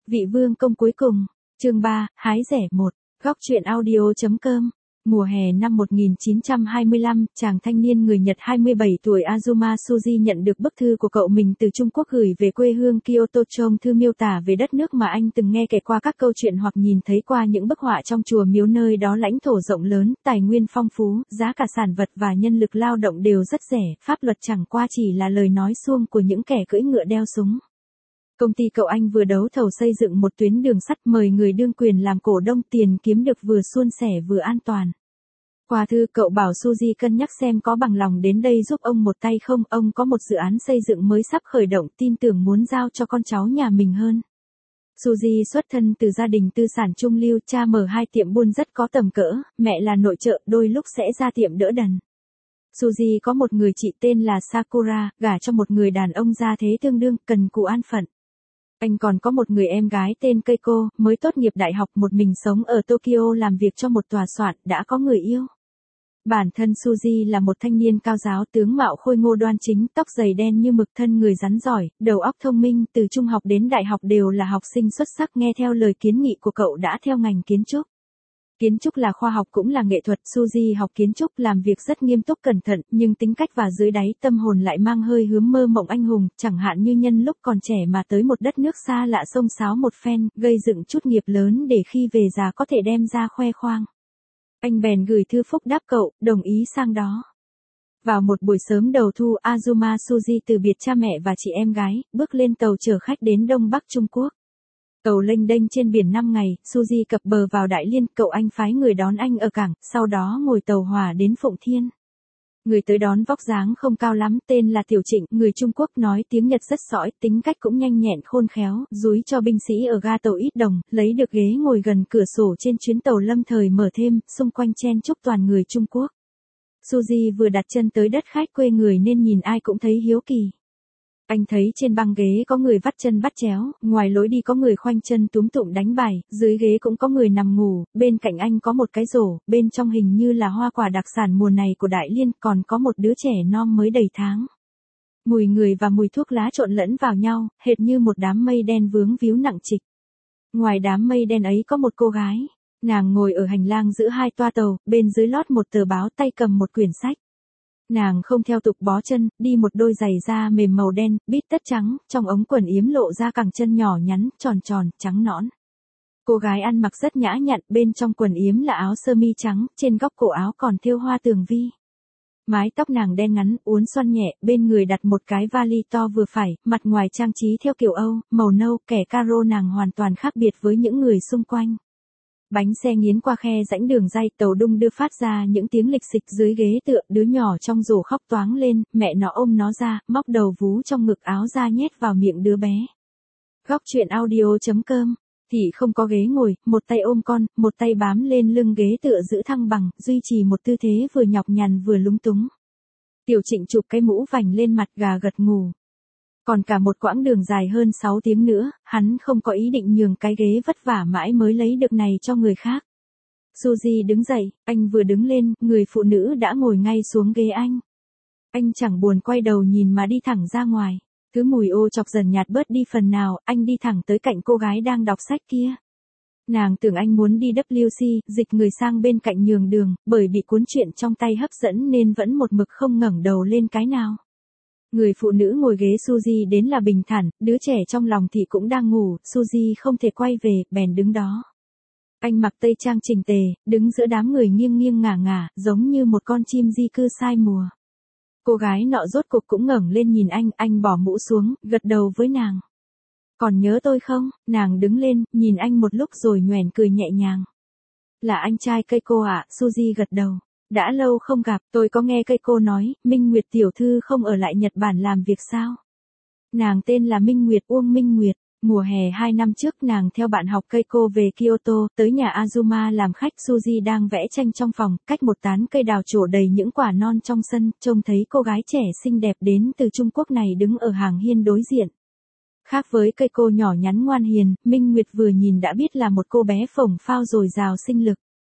Vị vương công cuối cùng, chương 3, hái rẻ 1, góc truyện audio.com. Mùa hè năm 1925, chàng thanh niên người Nhật 27 tuổi Azuma Suzy nhận được bức thư của cậu mình từ Trung Quốc gửi về quê hương Kyoto. Trong thư miêu tả về đất nước mà anh từng nghe kể qua các câu chuyện hoặc nhìn thấy qua những bức họa trong chùa miếu, nơi đó lãnh thổ rộng lớn, tài nguyên phong phú, giá cả sản vật và nhân lực lao động đều rất rẻ, pháp luật chẳng qua chỉ là lời nói suông của những kẻ cưỡi ngựa đeo súng. Công ty cậu anh vừa đấu thầu xây dựng một tuyến đường sắt, mời người đương quyền làm cổ đông, tiền kiếm được vừa suôn sẻ vừa an toàn. Qua thư cậu bảo Suzy cân nhắc xem có bằng lòng đến đây giúp ông một tay không. Ông có một dự án xây dựng mới sắp khởi động, tin tưởng muốn giao cho con cháu nhà mình hơn. Suzy xuất thân từ gia đình tư sản trung lưu, cha mở hai tiệm buôn rất có tầm cỡ, mẹ là nội trợ, đôi lúc sẽ ra tiệm đỡ đần. Suzy có một người chị tên là Sakura, gả cho một người đàn ông gia thế tương đương, cần cù an phận. Anh còn có một người em gái tên Keiko, mới tốt nghiệp đại học, một mình sống ở Tokyo, làm việc cho một tòa soạn, đã có người yêu. Bản thân Suzy là một thanh niên cao giáo, tướng mạo khôi ngô đoan chính, tóc dày đen như mực, thân người rắn giỏi, đầu óc thông minh, từ trung học đến đại học đều là học sinh xuất sắc. Nghe theo lời kiến nghị của cậu đã theo ngành kiến trúc. Kiến trúc là khoa học cũng là nghệ thuật. Suzy học kiến trúc, làm việc rất nghiêm túc cẩn thận, nhưng tính cách và dưới đáy tâm hồn lại mang hơi hướng mơ mộng anh hùng, chẳng hạn như nhân lúc còn trẻ mà tới một đất nước xa lạ xông xáo một phen, gây dựng chút nghiệp lớn để khi về già có thể đem ra khoe khoang. Anh bèn gửi thư phúc đáp cậu, đồng ý sang đó. Vào một buổi sớm đầu thu, Azuma Suzy từ biệt cha mẹ và chị em gái, bước lên tàu chở khách đến Đông Bắc Trung Quốc. Tàu lênh đênh trên biển 5 ngày, Suzy cập bờ vào Đại Liên, cậu anh phái người đón anh ở cảng, sau đó ngồi tàu hỏa đến Phụng Thiên. Người tới đón vóc dáng không cao lắm, tên là Tiểu Trịnh, người Trung Quốc, nói tiếng Nhật rất sõi, tính cách cũng nhanh nhẹn khôn khéo, dúi cho binh sĩ ở ga tàu ít đồng, lấy được ghế ngồi gần cửa sổ trên chuyến tàu lâm thời mở thêm, xung quanh chen chúc toàn người Trung Quốc. Suzy vừa đặt chân tới đất khách quê người nên nhìn ai cũng thấy hiếu kỳ. Anh thấy trên băng ghế có người vắt chân bắt chéo, ngoài lối đi có người khoanh chân túm tụm đánh bài, dưới ghế cũng có người nằm ngủ, bên cạnh anh có một cái rổ, bên trong hình như là hoa quả đặc sản mùa này của Đại Liên, còn có một đứa trẻ non mới đầy tháng. Mùi người và mùi thuốc lá trộn lẫn vào nhau, hệt như một đám mây đen vướng víu nặng trịch. Ngoài đám mây đen ấy có một cô gái, nàng ngồi ở hành lang giữa hai toa tàu, bên dưới lót một tờ báo, tay cầm một quyển sách. Nàng không theo tục bó chân, đi một đôi giày da mềm màu đen, bít tất trắng, trong ống quần yếm lộ ra cẳng chân nhỏ nhắn, tròn tròn, trắng nõn. Cô gái ăn mặc rất nhã nhặn, bên trong quần yếm là áo sơ mi trắng, trên góc cổ áo còn thêu hoa tường vi. Mái tóc nàng đen ngắn, uốn xoăn nhẹ, bên người đặt một cái vali to vừa phải, mặt ngoài trang trí theo kiểu Âu, màu nâu, kẻ caro. Nàng hoàn toàn khác biệt với những người xung quanh. Bánh xe nghiến qua khe rãnh đường ray, tàu đung đưa phát ra những tiếng lịch xịch. Dưới ghế tựa, đứa nhỏ trong rổ khóc toáng lên, mẹ nó ôm nó ra, móc đầu vú trong ngực áo ra nhét vào miệng đứa bé. Góc truyện audio.com. Thì không có ghế ngồi, một tay ôm con, một tay bám lên lưng ghế tựa giữ thăng bằng, duy trì một tư thế vừa nhọc nhằn vừa lúng túng. Tiểu Trịnh chụp cái mũ vành lên mặt, gà gật ngủ. Còn cả một quãng đường dài hơn 6 tiếng nữa, hắn không có ý định nhường cái ghế vất vả mãi mới lấy được này cho người khác. Suzy đứng dậy, anh vừa đứng lên, người phụ nữ đã ngồi ngay xuống ghế anh. Anh chẳng buồn quay đầu nhìn mà đi thẳng ra ngoài. Thứ mùi ô chọc dần nhạt bớt đi phần nào, anh đi thẳng tới cạnh cô gái đang đọc sách kia. Nàng tưởng anh muốn đi WC, dịch người sang bên cạnh nhường đường, bởi bị cuốn chuyện trong tay hấp dẫn nên vẫn một mực không ngẩng đầu lên cái nào. Người phụ nữ ngồi ghế Suzy đến là bình thản, đứa trẻ trong lòng thì cũng đang ngủ, Suzy không thể quay về, bèn đứng đó. Anh mặc tây trang chỉnh tề, đứng giữa đám người nghiêng nghiêng ngả ngả, giống như một con chim di cư sai mùa. Cô gái nọ rốt cục cũng ngẩng lên nhìn anh bỏ mũ xuống, gật đầu với nàng. Còn nhớ tôi không? Nàng đứng lên, nhìn anh một lúc rồi nhoẻn cười nhẹ nhàng. Là anh trai Keiko ạ, Suzy gật đầu. Đã lâu không gặp, tôi có nghe Keiko nói, Minh Nguyệt tiểu thư không ở lại Nhật Bản làm việc sao? Nàng tên là Minh Nguyệt, Uông Minh Nguyệt. Mùa hè 2 năm trước nàng theo bạn học Keiko về Kyoto, tới nhà Azuma làm khách. Suzy đang vẽ tranh trong phòng, cách một tán cây đào trổ đầy những quả non trong sân, trông thấy cô gái trẻ xinh đẹp đến từ Trung Quốc này đứng ở hàng hiên đối diện. Khác với Keiko nhỏ nhắn ngoan hiền, Minh Nguyệt vừa nhìn đã biết là một cô bé phồng phao dồi dào sinh lực.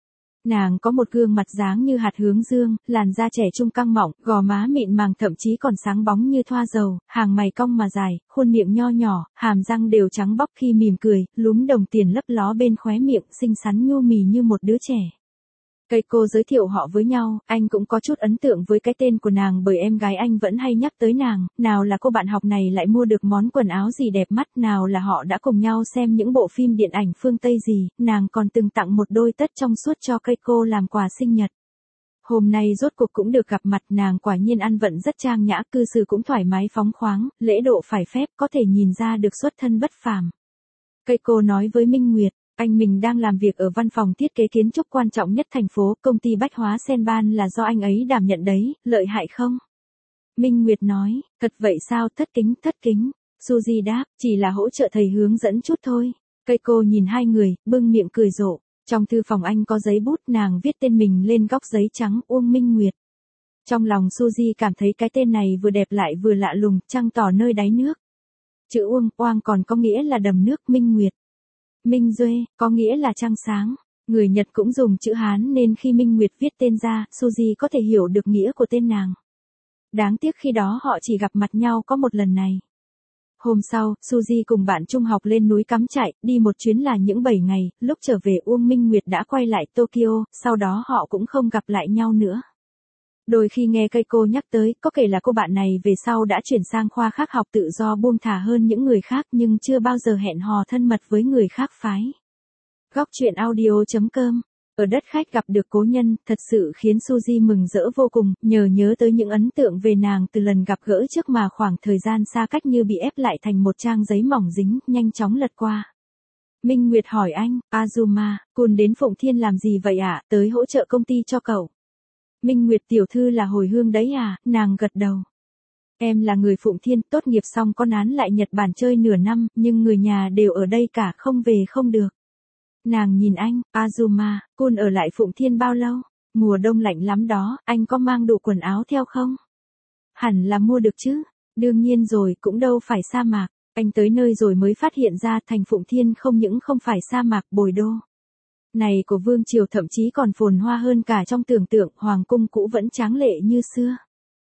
Nàng có một gương mặt dáng như hạt hướng dương, làn da trẻ trung căng mọng, gò má mịn màng thậm chí còn sáng bóng như thoa dầu, hàng mày cong mà dài, khuôn miệng nho nhỏ, hàm răng đều trắng bóc khi mỉm cười, lúm đồng tiền lấp ló bên khóe miệng, xinh xắn nhu mì như một đứa trẻ. Keiko giới thiệu họ với nhau, anh cũng có chút ấn tượng với cái tên của nàng bởi em gái anh vẫn hay nhắc tới nàng, nào là cô bạn học này lại mua được món quần áo gì đẹp mắt, nào là họ đã cùng nhau xem những bộ phim điện ảnh phương Tây gì, nàng còn từng tặng một đôi tất trong suốt cho Keiko làm quà sinh nhật. Hôm nay rốt cuộc cũng được gặp mặt, nàng quả nhiên ăn vận rất trang nhã, cư xử cũng thoải mái phóng khoáng, lễ độ phải phép, có thể nhìn ra được xuất thân bất phàm. Keiko nói với Minh Nguyệt. Anh mình đang làm việc ở văn phòng thiết kế kiến trúc quan trọng nhất thành phố, công ty bách hóa Senban là do anh ấy đảm nhận đấy, lợi hại không? Minh Nguyệt nói, thật vậy sao, thất kính. Suzy đáp, chỉ là hỗ trợ thầy hướng dẫn chút thôi. Keiko nhìn hai người, bưng miệng cười rộ. Trong thư phòng anh có giấy bút, nàng viết tên mình lên góc giấy trắng, Uông Minh Nguyệt. Trong lòng Suzy cảm thấy cái tên này vừa đẹp lại vừa lạ lùng, trăng tỏ nơi đáy nước. Chữ Uông, oang còn có nghĩa là đầm nước, Minh Nguyệt. Minh Duê, có nghĩa là trăng sáng. Người Nhật cũng dùng chữ Hán nên khi Minh Nguyệt viết tên ra, Suzy có thể hiểu được nghĩa của tên nàng. Đáng tiếc khi đó họ chỉ gặp mặt nhau có một lần này. Hôm sau, Suzy cùng bạn trung học lên núi cắm trại, đi một chuyến là những 7 ngày, lúc trở về Uông Minh Nguyệt đã quay lại Tokyo, sau đó họ cũng không gặp lại nhau nữa. Đôi khi nghe Keiko nhắc tới, có kể là cô bạn này về sau đã chuyển sang khoa khác học tự do buông thả hơn những người khác nhưng chưa bao giờ hẹn hò thân mật với người khác phái. Góc truyện audio.com. Ở đất khách gặp được cố nhân, thật sự khiến Suzy mừng rỡ vô cùng, nhớ tới những ấn tượng về nàng từ lần gặp gỡ trước mà khoảng thời gian xa cách như bị ép lại thành một trang giấy mỏng dính, nhanh chóng lật qua. Minh Nguyệt hỏi anh, Azuma-kun đến Phụng Thiên làm gì vậy ạ? Tới hỗ trợ công ty cho cậu. Minh Nguyệt tiểu thư là hồi hương đấy à, nàng gật đầu. Em là người Phụng Thiên, tốt nghiệp xong con án lại Nhật Bản chơi nửa năm, nhưng người nhà đều ở đây cả, không về không được. Nàng nhìn anh, Azuma-kun ở lại Phụng Thiên bao lâu? Mùa đông lạnh lắm đó, anh có mang đủ quần áo theo không? Hẳn là mua được chứ, đương nhiên rồi, cũng đâu phải sa mạc. Anh tới nơi rồi mới phát hiện ra thành Phụng Thiên không những không phải sa mạc, bồi đô này của vương triều thậm chí còn phồn hoa hơn cả trong tưởng tượng, hoàng cung cũ vẫn tráng lệ như xưa.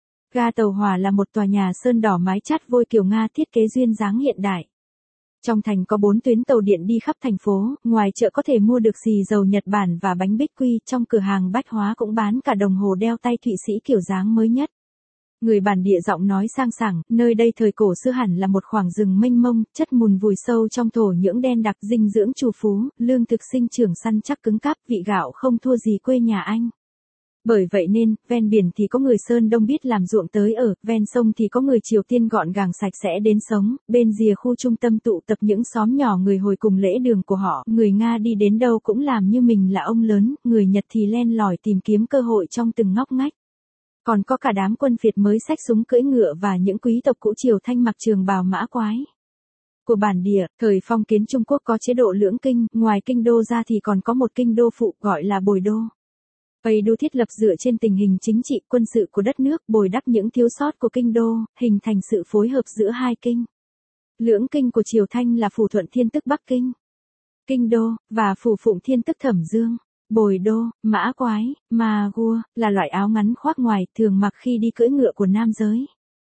Ga tàu hỏa là một tòa nhà sơn đỏ mái chát vôi kiểu Nga thiết kế duyên dáng hiện đại. Trong thành có 4 tuyến tàu điện đi khắp thành phố, ngoài chợ có thể mua được xì dầu Nhật Bản và bánh bích quy, trong cửa hàng bách hóa cũng bán cả đồng hồ đeo tay Thụy Sĩ kiểu dáng mới nhất. Người bản địa giọng nói sang sảng, nơi đây thời cổ xưa hẳn là một khoảng rừng mênh mông, chất mùn vùi sâu trong thổ nhưỡng đen đặc, dinh dưỡng trù phú, lương thực sinh trưởng săn chắc cứng cáp, vị gạo không thua gì quê nhà anh. Bởi vậy nên, ven biển thì có người Sơn Đông biết làm ruộng tới ở, ven sông thì có người Triều Tiên gọn gàng sạch sẽ đến sống, bên rìa khu trung tâm tụ tập những xóm nhỏ người hồi cùng lễ đường của họ, người Nga đi đến đâu cũng làm như mình là ông lớn, người Nhật thì len lỏi tìm kiếm cơ hội trong từng ngóc ngách. Còn có cả đám quân phiệt mới xách súng cưỡi ngựa và những quý tộc cũ Triều Thanh mặc trường bào mã quái. Của bản địa, thời phong kiến Trung Quốc có chế độ lưỡng kinh, ngoài kinh đô ra thì còn có một kinh đô phụ gọi là bồi đô. Bầy đô thiết lập dựa trên tình hình chính trị quân sự của đất nước, bồi đắp những thiếu sót của kinh đô, hình thành sự phối hợp giữa hai kinh. Lưỡng kinh của Triều Thanh là Phủ Thuận Thiên tức Bắc Kinh, Kinh Đô, và Phủ Phụng Thiên tức Thẩm Dương. Bồi đô, mã quái, ma gua, là loại áo ngắn khoác ngoài, thường mặc khi đi cưỡi ngựa của nam giới.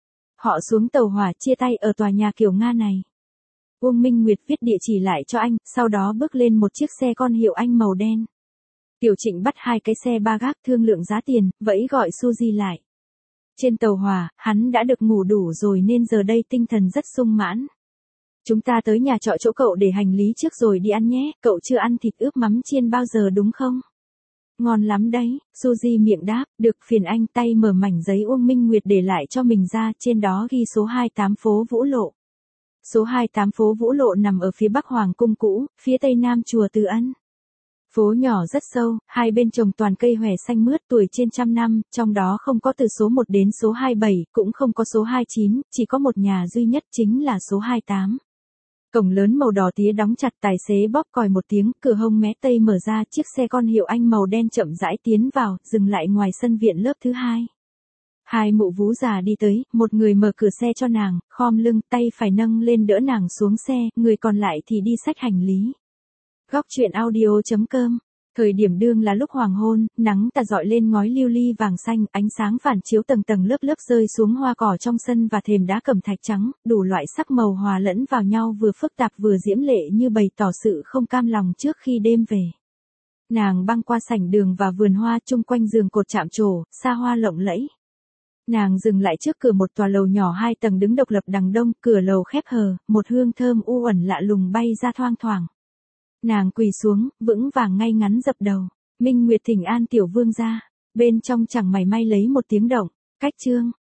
Họ xuống tàu hỏa chia tay ở tòa nhà kiểu Nga này. Uông Minh Nguyệt viết địa chỉ lại cho anh, sau đó bước lên một chiếc xe con hiệu Anh màu đen. Tiểu Trịnh bắt 2 cái xe ba gác thương lượng giá tiền, vẫy gọi Suzy lại. Trên tàu hỏa, hắn đã được ngủ đủ rồi nên giờ đây tinh thần rất sung mãn. Chúng ta tới nhà trọ chỗ cậu để hành lý trước rồi đi ăn nhé, cậu chưa ăn thịt ướp mắm chiên bao giờ đúng không? Ngon lắm đấy, Suzy miệng đáp, được phiền anh, tay mở mảnh giấy Uông Minh Nguyệt để lại cho mình ra, trên đó ghi số 28 phố Vũ Lộ. Số 28 phố Vũ Lộ nằm ở phía bắc Hoàng cung cũ, phía tây nam chùa Từ Ân. Phố nhỏ rất sâu, hai bên trồng toàn cây hòe xanh mướt tuổi trên 100 năm, trong đó không có từ số 1 đến số 27, cũng không có số 29, chỉ có một nhà duy nhất chính là số 28. Cổng lớn màu đỏ tía đóng chặt, tài xế bóp còi một tiếng, cửa hông mé tây mở ra, chiếc xe con hiệu Anh màu đen chậm rãi tiến vào, dừng lại ngoài sân viện lớp thứ 2. 2 mụ vú già đi tới, một người mở cửa xe cho nàng, khom lưng, tay phải nâng lên đỡ nàng xuống xe, người còn lại thì đi xách hành lý. Góc truyện audio.com Thời điểm đương là lúc hoàng hôn, nắng tà dọi lên ngói lưu ly vàng xanh, ánh sáng phản chiếu tầng tầng lớp lớp rơi xuống hoa cỏ trong sân và thềm đá cẩm thạch trắng, đủ loại sắc màu hòa lẫn vào nhau vừa phức tạp vừa diễm lệ như bày tỏ sự không cam lòng trước khi đêm về. Nàng băng qua sảnh đường và vườn hoa chung quanh giường cột chạm trổ, xa hoa lộng lẫy. Nàng dừng lại trước cửa một tòa lầu nhỏ 2 tầng đứng độc lập đằng đông, cửa lầu khép hờ, một hương thơm u uẩn lạ lùng bay ra thoang thoảng. Nàng quỳ xuống, vững vàng ngay ngắn dập đầu. Minh Nguyệt thỉnh an tiểu vương gia. Bên trong chẳng mảy may lấy một tiếng động. Cách chương.